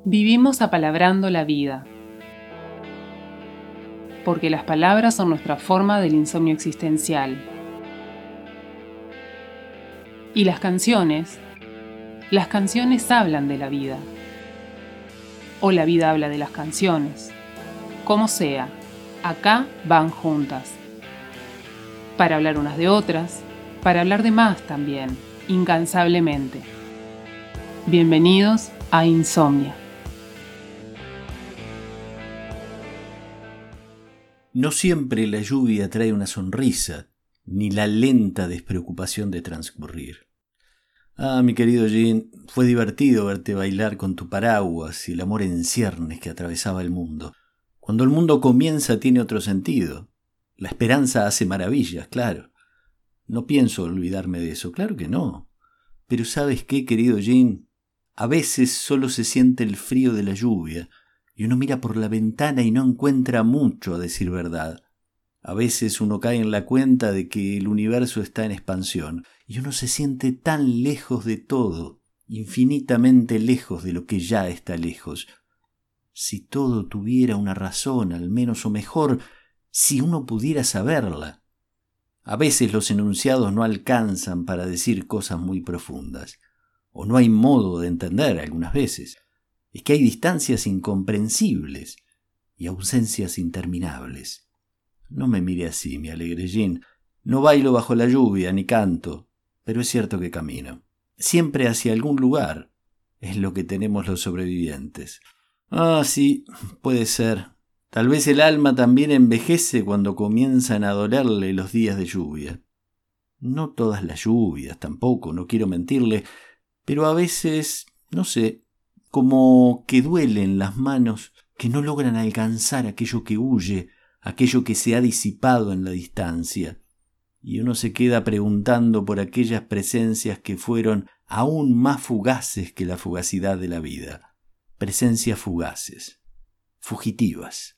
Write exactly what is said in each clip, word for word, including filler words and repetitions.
Vivimos apalabrando la vida, porque las palabras son nuestra forma del insomnio existencial. Y las canciones, las canciones hablan de la vida, o la vida habla de las canciones. Como sea, acá van juntas, para hablar unas de otras, para hablar de más también, incansablemente. Bienvenidos a Insomnia. No siempre la lluvia trae una sonrisa, ni la lenta despreocupación de transcurrir. Ah, mi querido Jean, fue divertido verte bailar con tu paraguas y el amor en ciernes que atravesaba el mundo. Cuando el mundo comienza tiene otro sentido. La esperanza hace maravillas, claro. No pienso olvidarme de eso, claro que no. Pero ¿sabes qué, querido Jean? A veces solo se siente el frío de la lluvia, y uno mira por la ventana y no encuentra mucho, a decir verdad. A veces uno cae en la cuenta de que el universo está en expansión, y uno se siente tan lejos de todo, infinitamente lejos de lo que ya está lejos. Si todo tuviera una razón, al menos, o mejor, si uno pudiera saberla. A veces los enunciados no alcanzan para decir cosas muy profundas, o no hay modo de entender algunas veces. Es que hay distancias incomprensibles y ausencias interminables. No me mire así, mi alegre Jean. No bailo bajo la lluvia, ni canto, pero es cierto que camino. Siempre hacia algún lugar. Es lo que tenemos los sobrevivientes. Ah, sí, puede ser. Tal vez el alma también envejece cuando comienzan a dolerle los días de lluvia. No todas las lluvias, tampoco, no quiero mentirle, pero a veces, no sé, como que duelen las manos que no logran alcanzar aquello que huye, aquello que se ha disipado en la distancia, y uno se queda preguntando por aquellas presencias que fueron aún más fugaces que la fugacidad de la vida, presencias fugaces, fugitivas.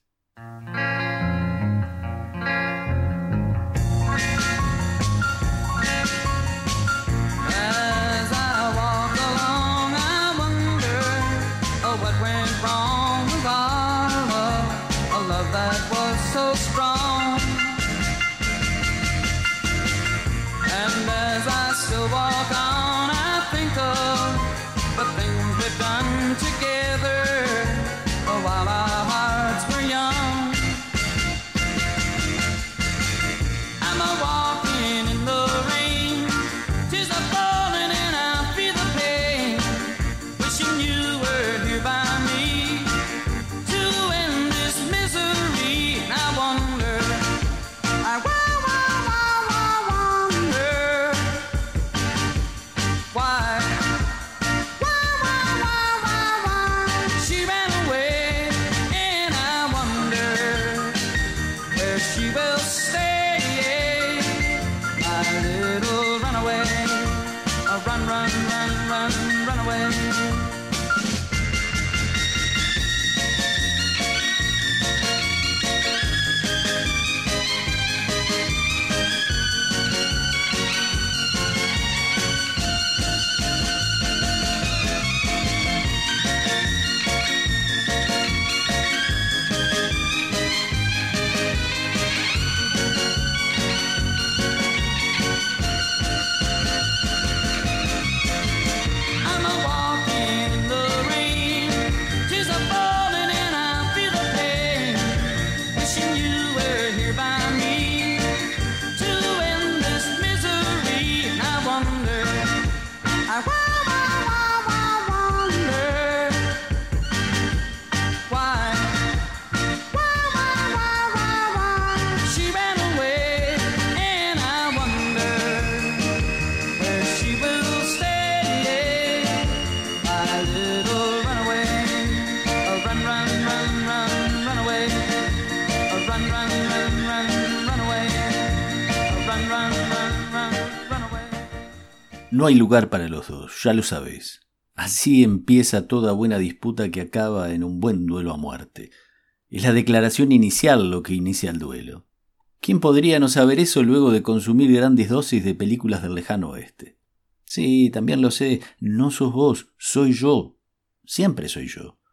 No hay lugar para los dos, ya lo sabés. Así empieza toda buena disputa que acaba en un buen duelo a muerte. Es la declaración inicial lo que inicia el duelo. ¿Quién podría no saber eso luego de consumir grandes dosis de películas del lejano oeste? Sí, también lo sé, no sos vos, soy yo. Siempre soy yo.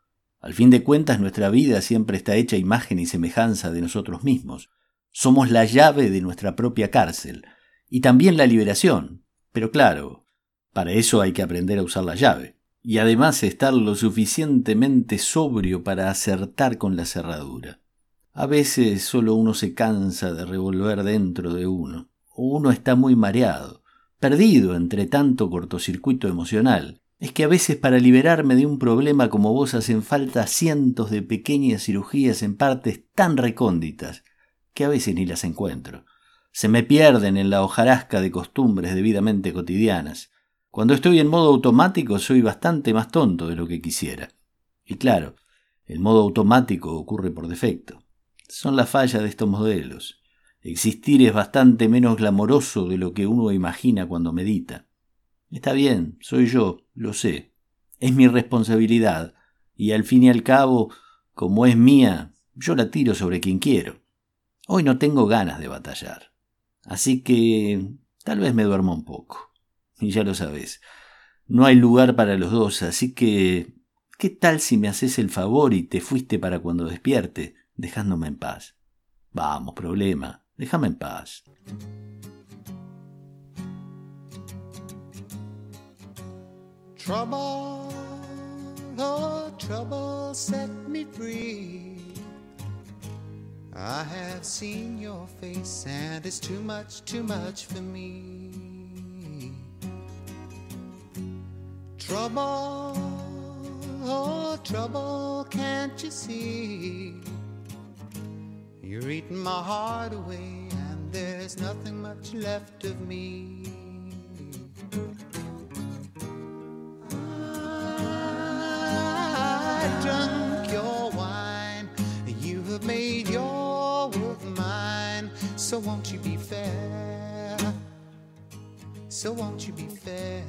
Al fin de cuentas, nuestra vida siempre está hecha a imagen y semejanza de nosotros mismos. Somos la llave de nuestra propia cárcel, y también la liberación. Pero claro, para eso hay que aprender a usar la llave, y además estar lo suficientemente sobrio para acertar con la cerradura. A veces solo uno se cansa de revolver dentro de uno, o uno está muy mareado, perdido entre tanto cortocircuito emocional. Es que a veces para liberarme de un problema como vos hacen falta cientos de pequeñas cirugías en partes tan recónditas que a veces ni las encuentro. Se me pierden en la hojarasca de costumbres debidamente cotidianas. Cuando estoy en modo automático soy bastante más tonto de lo que quisiera. Y claro, el modo automático ocurre por defecto. Son las fallas de estos modelos. Existir es bastante menos glamoroso de lo que uno imagina cuando medita. Está bien, soy yo, lo sé. Es mi responsabilidad, y al fin y al cabo, como es mía, yo la tiro sobre quien quiero. Hoy no tengo ganas de batallar, así que tal vez me duerma un poco. Y ya lo sabes, no hay lugar para los dos, así que ¿qué tal si me haces el favor y te fuiste para cuando despierte, dejándome en paz? Vamos, problema, déjame en paz. Trouble, oh trouble, set me free. I have seen your face and it's too much, too much for me. Trouble, oh trouble, can't you see? You're eating my heart away and there's nothing much left of me. Drunk your wine, you have made your world mine. So won't you be fair? So won't you be fair?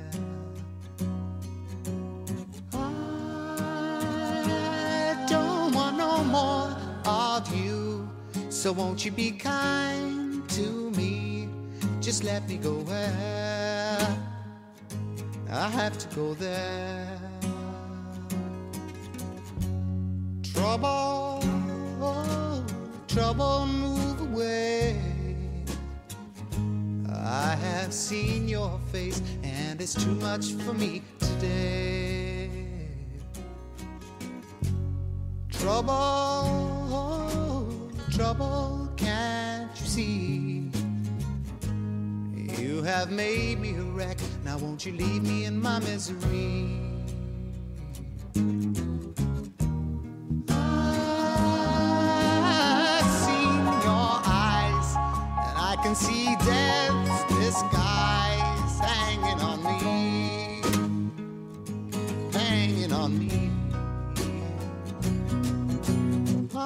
I don't want no more of you. So won't you be kind to me? Just let me go where I have to go there. Trouble, oh, trouble, move away. I have seen your face and it's too much for me today. Trouble, oh, trouble, can't you see? You have made me a wreck, now won't you leave me in my misery? I can see death's disguise hanging on me, hanging on me. My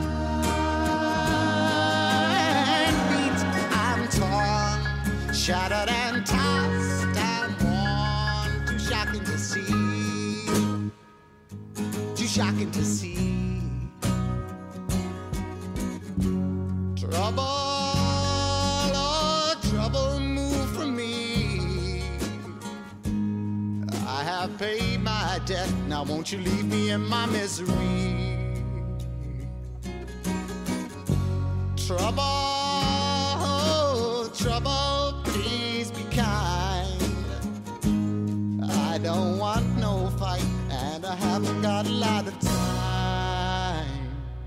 feet, I'm torn, shattered and tossed and worn. Too shocking to see, too shocking to see. Trouble. I've paid my debt, now won't you leave me in my misery? Trouble, oh, trouble, please be kind. I don't want no fight, and I haven't got a lot of time.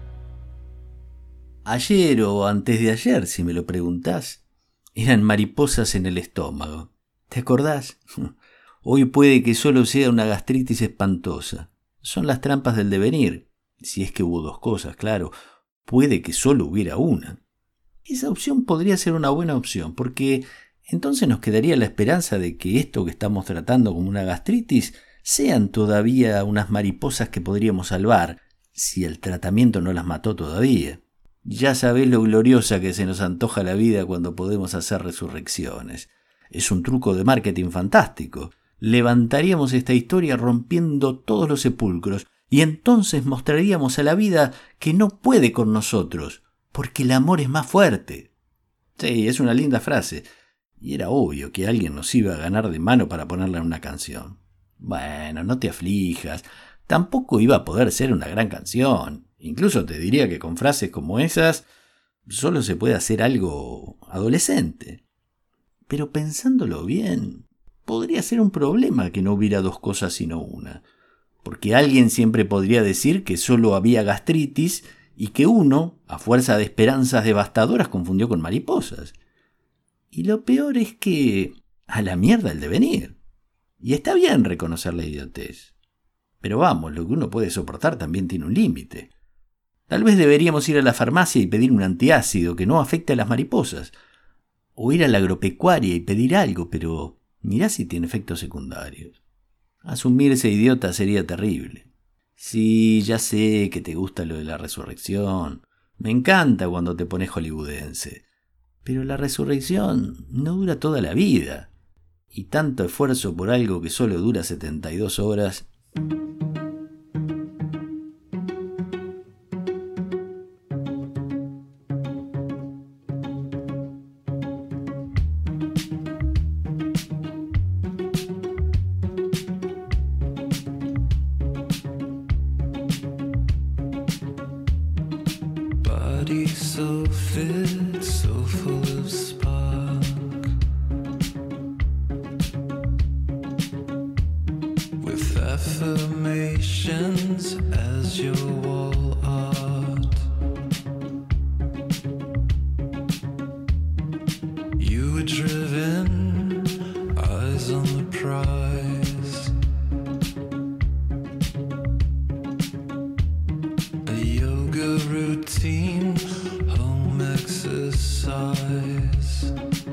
Ayer o antes de ayer, si me lo preguntás, eran mariposas en el estómago. ¿Te acordás? Hoy puede que solo sea una gastritis espantosa. Son las trampas del devenir. Si es que hubo dos cosas, claro. Puede que solo hubiera una. Esa opción podría ser una buena opción, porque entonces nos quedaría la esperanza de que esto que estamos tratando como una gastritis sean todavía unas mariposas que podríamos salvar, si el tratamiento no las mató todavía. Ya sabés lo gloriosa que se nos antoja la vida cuando podemos hacer resurrecciones. Es un truco de marketing fantástico. Levantaríamos esta historia rompiendo todos los sepulcros y entonces mostraríamos a la vida que no puede con nosotros, porque el amor es más fuerte. Sí, es una linda frase, y era obvio que alguien nos iba a ganar de mano para ponerla en una canción. Bueno, no te aflijas, tampoco iba a poder ser una gran canción. Incluso te diría que con frases como esas solo se puede hacer algo adolescente. Pero pensándolo bien, podría ser un problema que no hubiera dos cosas sino una. Porque alguien siempre podría decir que solo había gastritis y que uno, a fuerza de esperanzas devastadoras, confundió con mariposas. Y lo peor es que a la mierda el devenir. Y está bien reconocer la idiotez. Pero vamos, lo que uno puede soportar también tiene un límite. Tal vez deberíamos ir a la farmacia y pedir un antiácido que no afecte a las mariposas. O ir a la agropecuaria y pedir algo, pero mirá si tiene efectos secundarios. Asumirse idiota sería terrible. Sí, ya sé que te gusta lo de la resurrección. Me encanta cuando te pones hollywoodense. Pero la resurrección no dura toda la vida. Y tanto esfuerzo por algo que solo dura setenta y dos horas... So fit, so full of spark, with affirmations as your wall art. You were driven, eyes on the prize, a yoga routine, home exercise.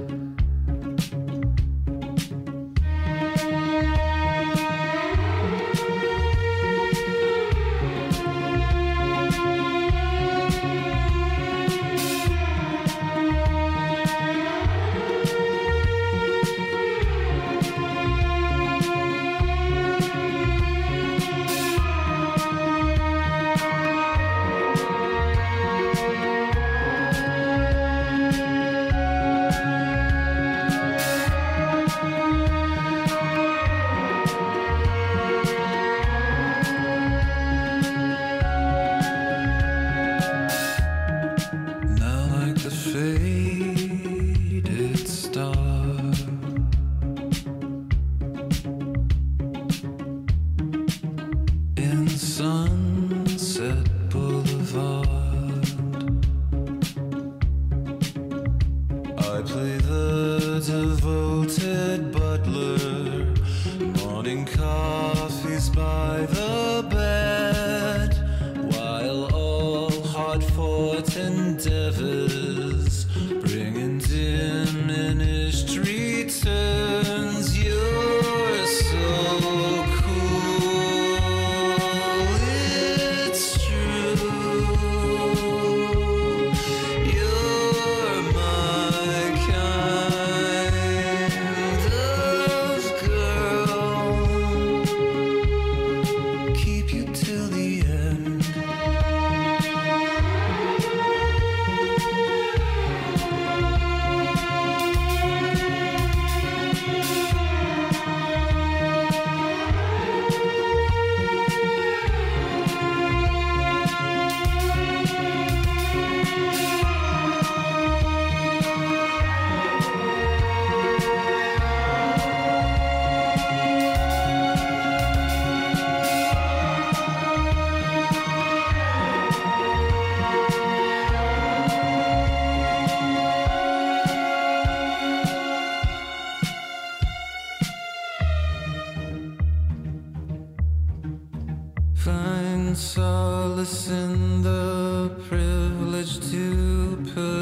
Find solace in the privilege to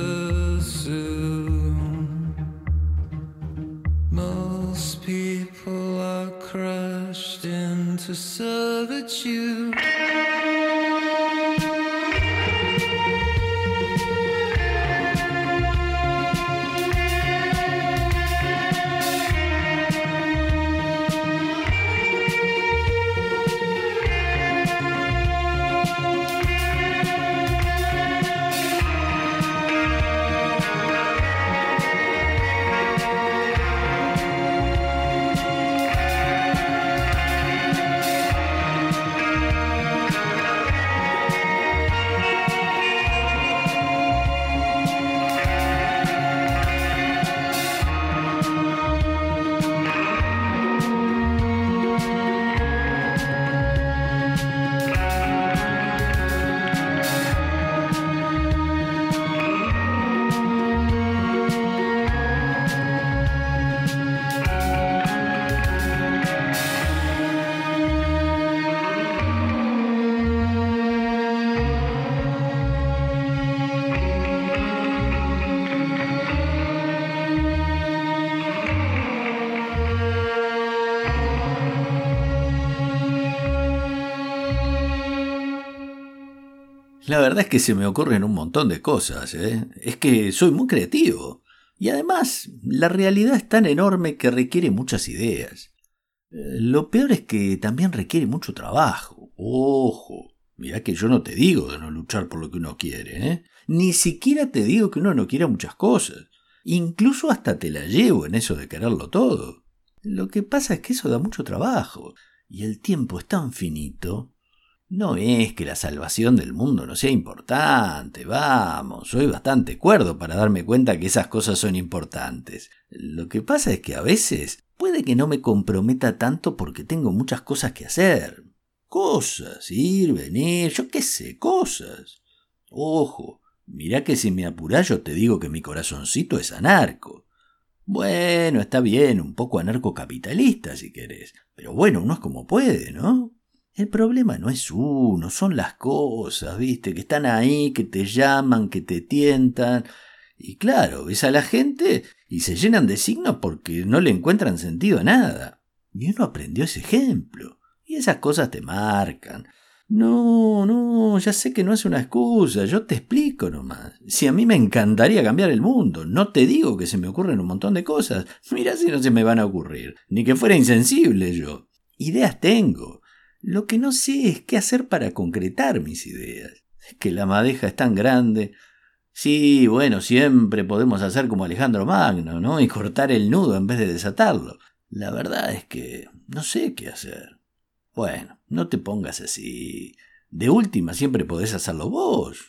pursue. Most people are crushed into servitude. La verdad es que se me ocurren un montón de cosas, ¿eh? Es que soy muy creativo. Y además, la realidad es tan enorme que requiere muchas ideas. Eh, lo peor es que también requiere mucho trabajo. Ojo, mirá que yo no te digo de no luchar por lo que uno quiere, ¿eh? Ni siquiera te digo que uno no quiera muchas cosas. Incluso hasta te la llevo en eso de quererlo todo. Lo que pasa es que eso da mucho trabajo. Y el tiempo es tan finito. No es que la salvación del mundo no sea importante, vamos, soy bastante cuerdo para darme cuenta que esas cosas son importantes. Lo que pasa es que a veces puede que no me comprometa tanto porque tengo muchas cosas que hacer. Cosas, ir, venir, yo qué sé, cosas. Ojo, mirá que si me apurás yo te digo que mi corazoncito es anarco. Bueno, está bien, un poco anarcocapitalista si querés, pero bueno, uno es como puede, ¿no? El problema no es uno, son las cosas, ¿viste? Que están ahí, que te llaman, que te tientan. Y claro, ves a la gente y se llenan de signos porque no le encuentran sentido a nada. Y uno aprendió ese ejemplo. Y esas cosas te marcan. No, no, ya sé que no es una excusa, yo te explico nomás. Si a mí me encantaría cambiar el mundo, no te digo que se me ocurren un montón de cosas. Mirá si no se me van a ocurrir. Ni que fuera insensible yo. Ideas tengo. Lo que no sé es qué hacer para concretar mis ideas. Es que la madeja es tan grande. Sí, bueno, siempre podemos hacer como Alejandro Magno, ¿no? Y cortar el nudo en vez de desatarlo. La verdad es que no sé qué hacer. Bueno, no te pongas así. De última siempre podés hacerlo vos.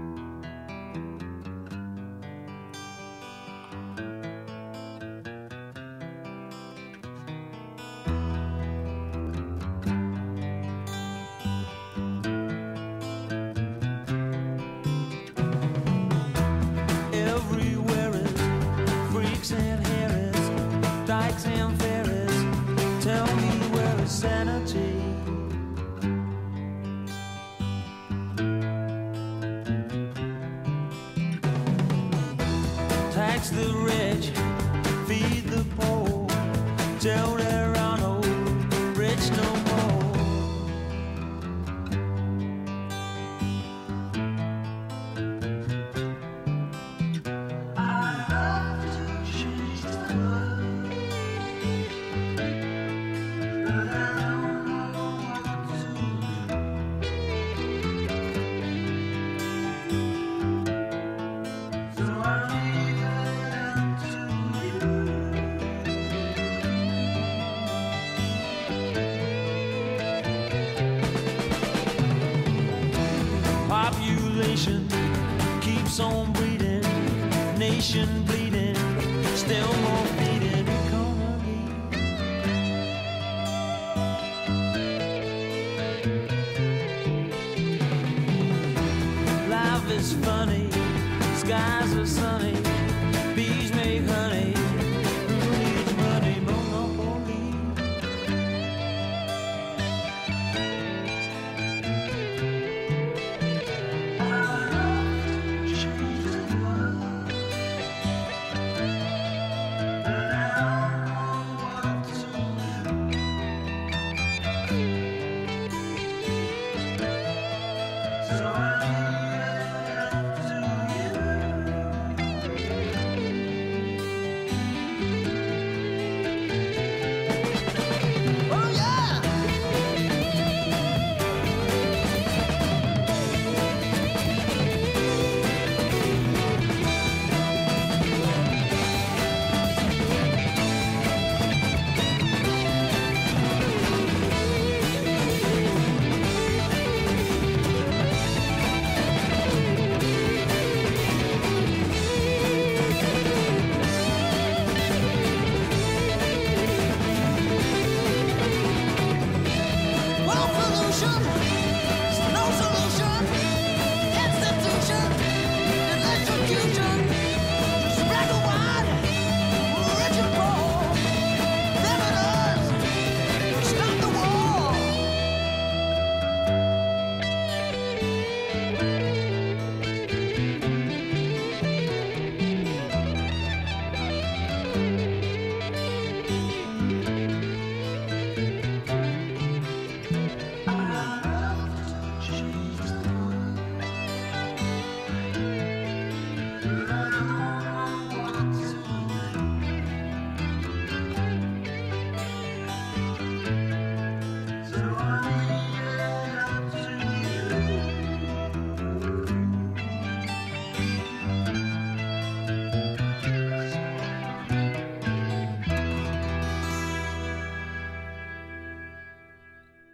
Tax the rich, feed the poor, tell there are no rich no more. I love to change the world, but I don't know what to do. So I population keeps on breeding, nation bleeding, still more feeding economy. Life is funny, skies are sunny, bees make honey, who needs money, monopoly?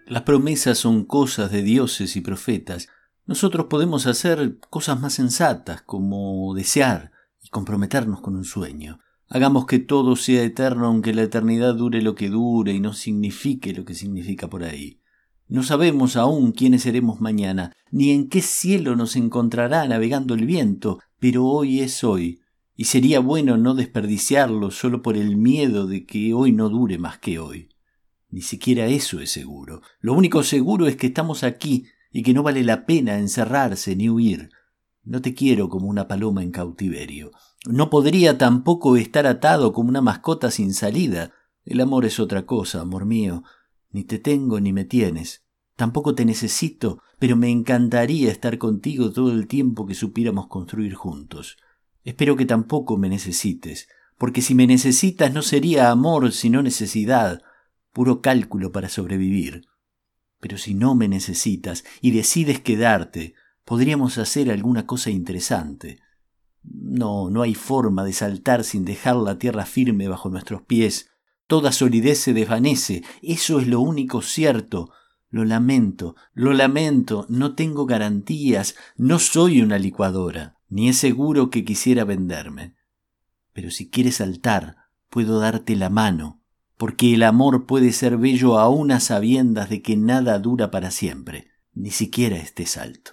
Las promesas son cosas de dioses y profetas. Nosotros podemos hacer cosas más sensatas, como desear y comprometernos con un sueño. Hagamos que todo sea eterno, aunque la eternidad dure lo que dure y no signifique lo que significa por ahí. No sabemos aún quiénes seremos mañana, ni en qué cielo nos encontrará navegando el viento, pero hoy es hoy, y sería bueno no desperdiciarlo solo por el miedo de que hoy no dure más que hoy. Ni siquiera eso es seguro. Lo único seguro es que estamos aquí y que no vale la pena encerrarse ni huir. No te quiero como una paloma en cautiverio. No podría tampoco estar atado como una mascota sin salida. El amor es otra cosa, amor mío. Ni te tengo ni me tienes. Tampoco te necesito, pero me encantaría estar contigo todo el tiempo que supiéramos construir juntos. Espero que tampoco me necesites, porque si me necesitas no sería amor sino necesidad, puro cálculo para sobrevivir. Pero si no me necesitas y decides quedarte, podríamos hacer alguna cosa interesante. No, no hay forma de saltar sin dejar la tierra firme bajo nuestros pies. Toda solidez se desvanece, eso es lo único cierto. Lo lamento, lo lamento, no tengo garantías, no soy una licuadora, ni es seguro que quisiera venderme. Pero si quieres saltar, puedo darte la mano, porque el amor puede ser bello aún a sabiendas de que nada dura para siempre, ni siquiera este salto.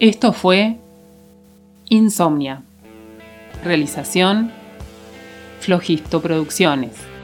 Esto fue Insomnia. Realización Flojisto Producciones.